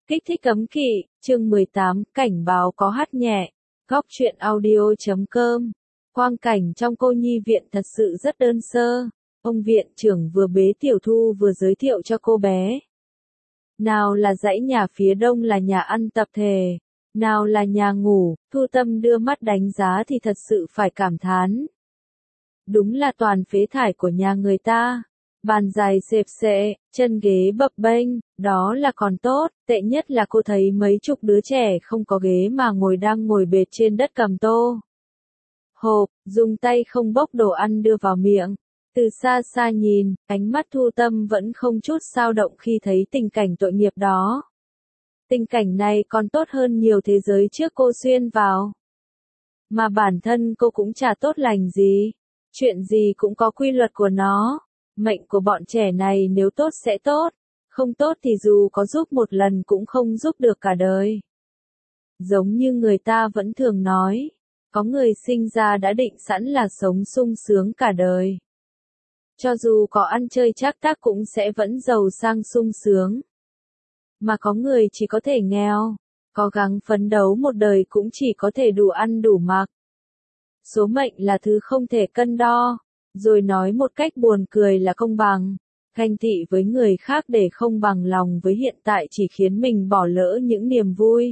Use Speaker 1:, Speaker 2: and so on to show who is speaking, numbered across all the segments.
Speaker 1: Kích thích cấm kỵ, chương 18, cảnh báo có hát nhẹ. Góc truyện audio.com. Quang cảnh trong cô nhi viện thật sự rất đơn sơ. Ông viện trưởng vừa bế Tiểu Thu vừa giới thiệu cho cô bé. Nào là dãy nhà phía đông là nhà ăn tập thể, nào là nhà ngủ. Thu Tâm đưa mắt đánh giá thì thật sự phải cảm thán. Đúng là toàn phế thải của nhà người ta. Bàn dài xẹp xệ, chân ghế bập bênh, đó là còn tốt, tệ nhất là cô thấy mấy chục đứa trẻ không có ghế mà đang ngồi bệt trên đất cầm tô. Hộp, dùng tay không bốc đồ ăn đưa vào miệng. Từ xa xa nhìn, ánh mắt Thu Tâm vẫn không chút dao động khi thấy tình cảnh tội nghiệp đó. Tình cảnh này còn tốt hơn nhiều thế giới trước cô xuyên vào. Mà bản thân cô cũng chả tốt lành gì. Chuyện gì cũng có quy luật của nó. Mệnh của bọn trẻ này nếu tốt sẽ tốt, không tốt thì dù có giúp một lần cũng không giúp được cả đời. Giống như người ta vẫn thường nói, có người sinh ra đã định sẵn là sống sung sướng cả đời. Cho dù có ăn chơi trác tác cũng sẽ vẫn giàu sang sung sướng. Mà có người chỉ có thể nghèo, cố gắng phấn đấu một đời cũng chỉ có thể đủ ăn đủ mặc. Số mệnh là thứ không thể cân đo. Rồi nói một cách buồn cười là công bằng, ganh tị với người khác để không bằng lòng với hiện tại chỉ khiến mình bỏ lỡ những niềm vui.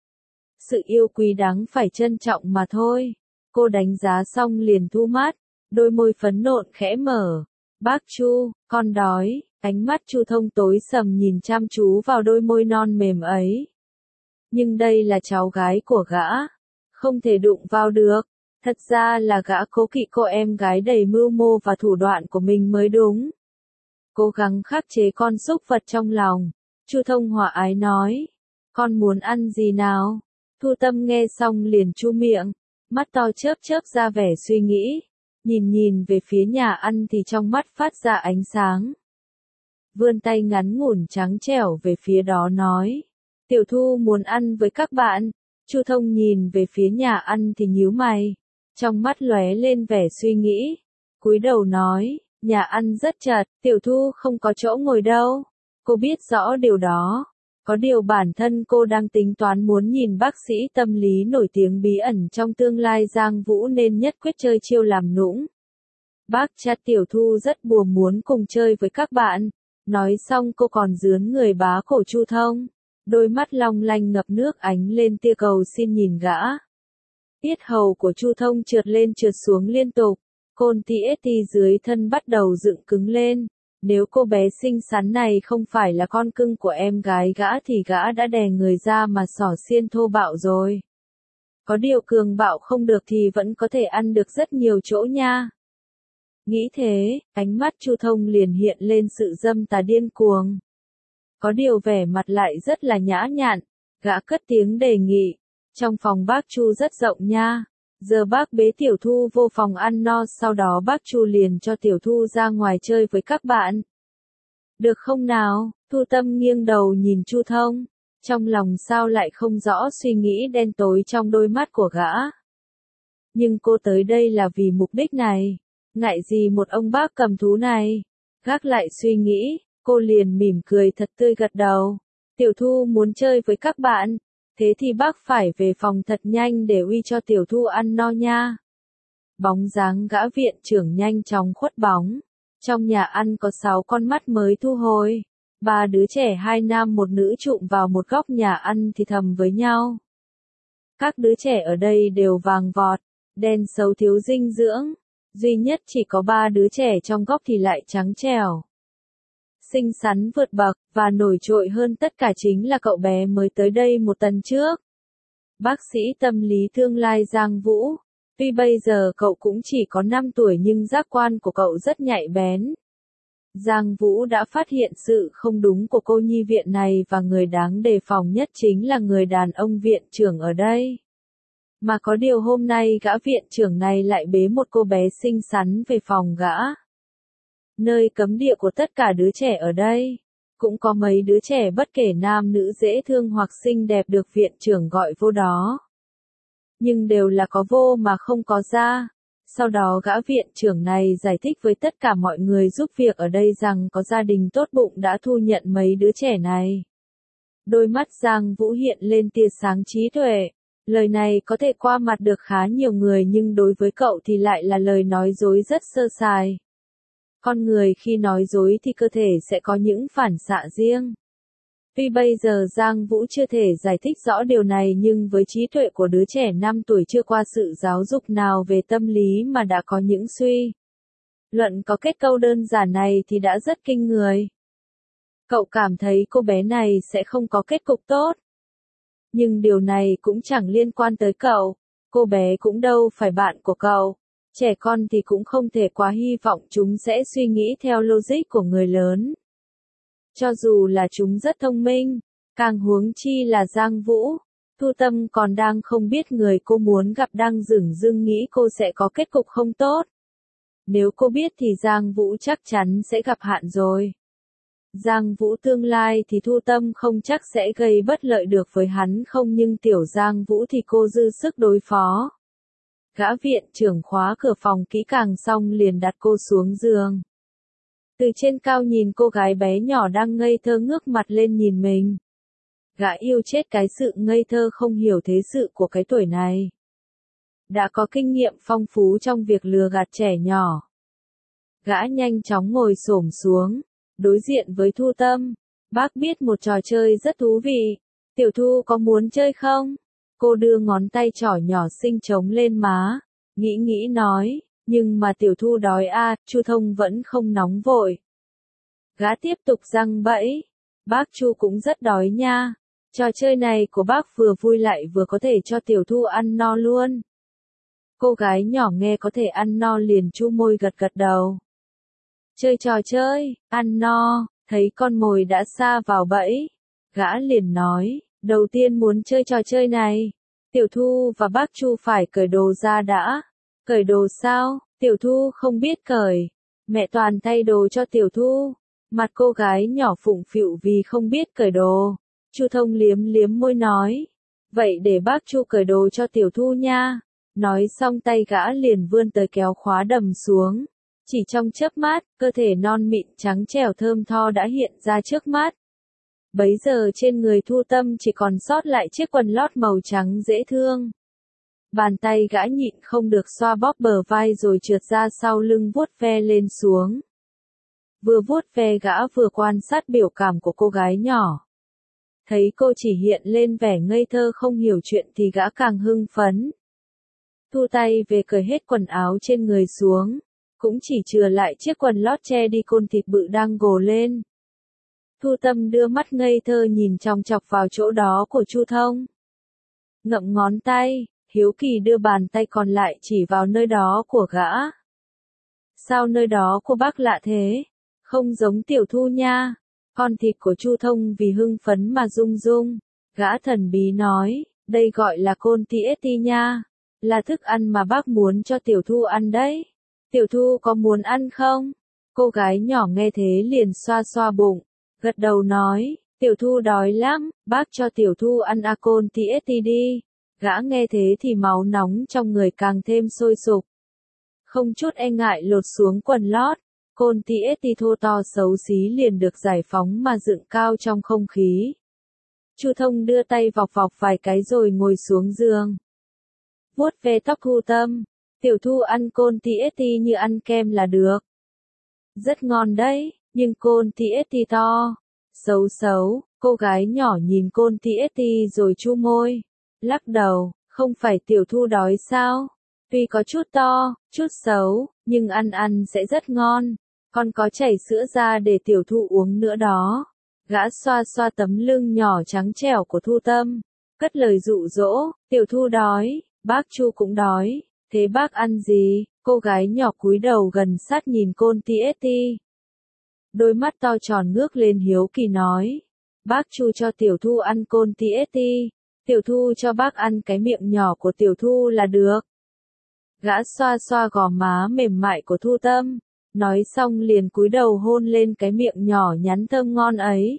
Speaker 1: Sự yêu quý đáng phải trân trọng mà thôi. Cô đánh giá xong liền thu mắt, đôi môi phấn nộn khẽ mở. Bác Chu, con đói. Ánh mắt Chu Thông tối sầm nhìn chăm chú vào đôi môi non mềm ấy. Nhưng đây là cháu gái của gã, không thể đụng vào được. Thật ra là gã cố kỵ cô em gái đầy mưu mô và thủ đoạn của mình mới đúng. Cố gắng khắc chế con xúc vật trong lòng. Chu Thông hòa ái nói. Con muốn ăn gì nào? Thu Tâm nghe xong liền chu miệng. Mắt to chớp chớp ra vẻ suy nghĩ. Nhìn về phía nhà ăn thì trong mắt phát ra ánh sáng. Vươn tay ngắn ngủn trắng trẻo về phía đó nói. Tiểu Thu muốn ăn với các bạn. Chu Thông nhìn về phía nhà ăn thì nhíu mày. Trong mắt lóe lên vẻ suy nghĩ, cúi đầu nói, nhà ăn rất chật, Tiểu Thu không có chỗ ngồi đâu. Cô biết rõ điều đó. Có điều bản thân cô đang tính toán muốn nhìn bác sĩ tâm lý nổi tiếng bí ẩn trong tương lai Giang Vũ nên nhất quyết chơi chiêu làm nũng. Bác cha Tiểu Thu rất bùa muốn cùng chơi với các bạn. Nói xong cô còn dướn người bá cổ Chu Thông. Đôi mắt long lanh ngập nước ánh lên tia cầu xin nhìn gã. Tiết hầu của Chu Thông trượt lên trượt xuống liên tục, côn TST dưới thân bắt đầu dựng cứng lên. Nếu cô bé xinh xắn này không phải là con cưng của em gái gã thì gã đã đè người ra mà xỏ xiên thô bạo rồi. Có điều cường bạo không được thì vẫn có thể ăn được rất nhiều chỗ nha. Nghĩ thế, ánh mắt Chu Thông liền hiện lên sự dâm tà điên cuồng. Có điều vẻ mặt lại rất là nhã nhặn, gã cất tiếng đề nghị. Trong phòng bác Chu rất rộng nha. Giờ bác bế Tiểu Thu vô phòng ăn no, sau đó bác Chu liền cho Tiểu Thu ra ngoài chơi với các bạn. Được không nào? Thu Tâm nghiêng đầu nhìn Chu Thông. Trong lòng sao lại không rõ suy nghĩ đen tối trong đôi mắt của gã. Nhưng cô tới đây là vì mục đích này. Ngại gì một ông bác cầm thú này? Gác lại suy nghĩ, cô liền mỉm cười thật tươi gật đầu. Tiểu Thu muốn chơi với các bạn. Thế thì bác phải về phòng thật nhanh để uy cho Tiểu Thu ăn no nha. Bóng dáng gã viện trưởng nhanh chóng khuất bóng. Trong nhà ăn có 6 con mắt mới thu hồi. 3 đứa trẻ 2 nam 1 nữ trụm vào một góc nhà ăn thì thầm với nhau. Các đứa trẻ ở đây đều vàng vọt, đen xấu thiếu dinh dưỡng. Duy nhất chỉ có 3 đứa trẻ trong góc thì lại trắng trẻo. Xinh xắn vượt bậc, và nổi trội hơn tất cả chính là cậu bé mới tới đây một tuần trước. Bác sĩ tâm lý tương lai Giang Vũ. Tuy bây giờ cậu cũng chỉ có 5 tuổi nhưng giác quan của cậu rất nhạy bén. Giang Vũ đã phát hiện sự không đúng của cô nhi viện này và người đáng đề phòng nhất chính là người đàn ông viện trưởng ở đây. Mà có điều hôm nay gã viện trưởng này lại bế một cô bé xinh xắn về phòng gã. Nơi cấm địa của tất cả đứa trẻ ở đây. Cũng có mấy đứa trẻ bất kể nam nữ dễ thương hoặc xinh đẹp được viện trưởng gọi vô đó. Nhưng đều là có vô mà không có ra. Sau đó gã viện trưởng này giải thích với tất cả mọi người giúp việc ở đây rằng có gia đình tốt bụng đã thu nhận mấy đứa trẻ này. Đôi mắt Giang Vũ hiện lên tia sáng trí tuệ. Lời này có thể qua mặt được khá nhiều người nhưng đối với cậu thì lại là lời nói dối rất sơ sài. Con người khi nói dối thì cơ thể sẽ có những phản xạ riêng. Tuy bây giờ Giang Vũ chưa thể giải thích rõ điều này nhưng với trí tuệ của đứa trẻ 5 tuổi chưa qua sự giáo dục nào về tâm lý mà đã có những suy luận có kết câu đơn giản này thì đã rất kinh người. Cậu cảm thấy cô bé này sẽ không có kết cục tốt. Nhưng điều này cũng chẳng liên quan tới cậu, cô bé cũng đâu phải bạn của cậu. Trẻ con thì cũng không thể quá hy vọng chúng sẽ suy nghĩ theo logic của người lớn. Cho dù là chúng rất thông minh, càng huống chi là Giang Vũ, Thu Tâm còn đang không biết người cô muốn gặp đang dửng dưng nghĩ cô sẽ có kết cục không tốt. Nếu cô biết thì Giang Vũ chắc chắn sẽ gặp hạn rồi. Giang Vũ tương lai thì Thu Tâm không chắc sẽ gây bất lợi được với hắn không nhưng tiểu Giang Vũ thì cô dư sức đối phó. Gã viện trưởng khóa cửa phòng kỹ càng xong liền đặt cô xuống giường. Từ trên cao nhìn cô gái bé nhỏ đang ngây thơ ngước mặt lên nhìn mình. Gã yêu chết cái sự ngây thơ không hiểu thế sự của cái tuổi này. Đã có kinh nghiệm phong phú trong việc lừa gạt trẻ nhỏ. Gã nhanh chóng ngồi xổm xuống, đối diện với Thu Tâm. Bác biết một trò chơi rất thú vị. Tiểu Thu có muốn chơi không? Cô đưa ngón tay trỏ nhỏ xinh trống lên má. Nghĩ nói, nhưng mà Tiểu Thu đói à, Chu Thông vẫn không nóng vội. Gã tiếp tục giăng bẫy. Bác Chu cũng rất đói nha. Trò chơi này của bác vừa vui lại vừa có thể cho Tiểu Thu ăn no luôn. Cô gái nhỏ nghe có thể ăn no liền chu môi gật gật đầu. Chơi trò chơi, ăn no, thấy con mồi đã sa vào bẫy. Gã liền nói, đầu tiên muốn chơi trò chơi này. Tiểu Thu và bác Chu phải cởi đồ ra đã. Cởi đồ sao? Tiểu Thu không biết cởi. Mẹ toàn thay đồ cho Tiểu Thu. Mặt cô gái nhỏ phụng phịu vì không biết cởi đồ. Chu Thông liếm liếm môi nói. Vậy để bác Chu cởi đồ cho Tiểu Thu nha. Nói xong tay gã liền vươn tới kéo khóa đầm xuống. Chỉ trong chớp mắt, cơ thể non mịn trắng trẻo thơm tho đã hiện ra trước mắt. Bấy giờ trên người Thu Tâm chỉ còn sót lại chiếc quần lót màu trắng dễ thương. Bàn tay gã nhịn không được xoa bóp bờ vai rồi trượt ra sau lưng vuốt ve lên xuống. Vừa vuốt ve gã vừa quan sát biểu cảm của cô gái nhỏ. Thấy cô chỉ hiện lên vẻ ngây thơ không hiểu chuyện thì gã càng hưng phấn. Thu tay về cởi hết quần áo trên người xuống. Cũng chỉ chừa lại chiếc quần lót che đi côn thịt bự đang gồ lên. Thu Tâm đưa mắt ngây thơ nhìn chòng chọc vào chỗ đó của Chu Thông. Ngậm ngón tay, hiếu kỳ đưa bàn tay còn lại chỉ vào nơi đó của gã. Sao nơi đó của bác lạ thế? Không giống Tiểu Thu nha. Con thịt của Chu Thông vì hưng phấn mà rung rung. Gã thần bí nói, đây gọi là côn tieti nha. Là thức ăn mà bác muốn cho Tiểu Thu ăn đấy. Tiểu Thu có muốn ăn không? Cô gái nhỏ nghe thế liền xoa xoa bụng, gật đầu nói, Tiểu Thu đói lắm, bác cho Tiểu Thu ăn côn tieti đi. Gã nghe thế thì máu nóng trong người càng thêm sôi sục. Không chút e ngại lột xuống quần lót, côn tieti thô to xấu xí liền được giải phóng mà dựng cao trong không khí. Chu Thông đưa tay vọc vọc vài cái rồi ngồi xuống giường. Vuốt ve tóc Thu Tâm. Tiểu Thu ăn côn tieti như ăn kem là được. Rất ngon đấy, nhưng côn tieti to. Xấu xấu, cô gái nhỏ nhìn côn tieti rồi chu môi. Lắc đầu, không phải Tiểu Thu đói sao? Tuy có chút to, chút xấu, nhưng ăn sẽ rất ngon. Còn có chảy sữa ra để Tiểu Thu uống nữa đó. Gã xoa xoa tấm lưng nhỏ trắng trẻo của Thu Tâm. Cất lời dụ dỗ, Tiểu Thu đói, bác Chu cũng đói. Thế bác ăn gì? Cô gái nhỏ cúi đầu gần sát nhìn côn tieti. Đôi mắt to tròn ngước lên hiếu kỳ nói. Bác Chu cho Tiểu Thu ăn côn tieti. Tiểu Thu cho bác ăn cái miệng nhỏ của Tiểu Thu là được. Gã xoa xoa gò má mềm mại của Thu Tâm. Nói xong liền cúi đầu hôn lên cái miệng nhỏ nhắn thơm ngon ấy.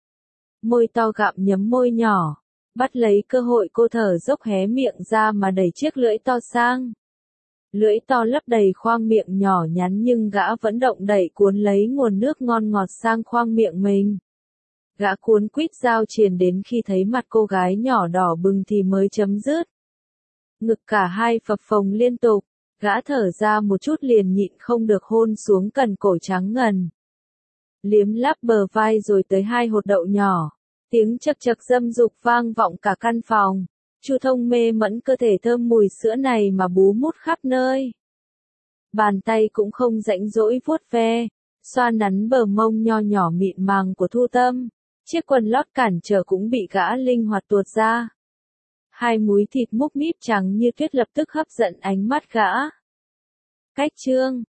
Speaker 1: Môi to gặm nhấm môi nhỏ. Bắt lấy cơ hội cô thở dốc hé miệng ra mà đẩy chiếc lưỡi to sang. Lưỡi to lấp đầy khoang miệng nhỏ nhắn nhưng gã vẫn động đậy cuốn lấy nguồn nước ngon ngọt sang khoang miệng mình. Gã cuốn quýt giao triền đến khi thấy mặt cô gái nhỏ đỏ bừng thì mới chấm dứt. Ngực cả hai phập phồng liên tục, gã thở ra một chút liền nhịn không được hôn xuống cần cổ trắng ngần. Liếm láp bờ vai rồi tới hai hột đậu nhỏ. Tiếng chậc chậc dâm dục vang vọng cả căn phòng. Chu Thông mê mẫn cơ thể thơm mùi sữa này mà bú mút khắp nơi. Bàn tay cũng không rãnh rỗi vuốt ve, xoa nắn bờ mông nho nhỏ mịn màng của Thu Tâm. Chiếc quần lót cản trở cũng bị gã linh hoạt tuột ra. Hai múi thịt múc míp trắng như tuyết lập tức hấp dẫn ánh mắt gã. Cách chương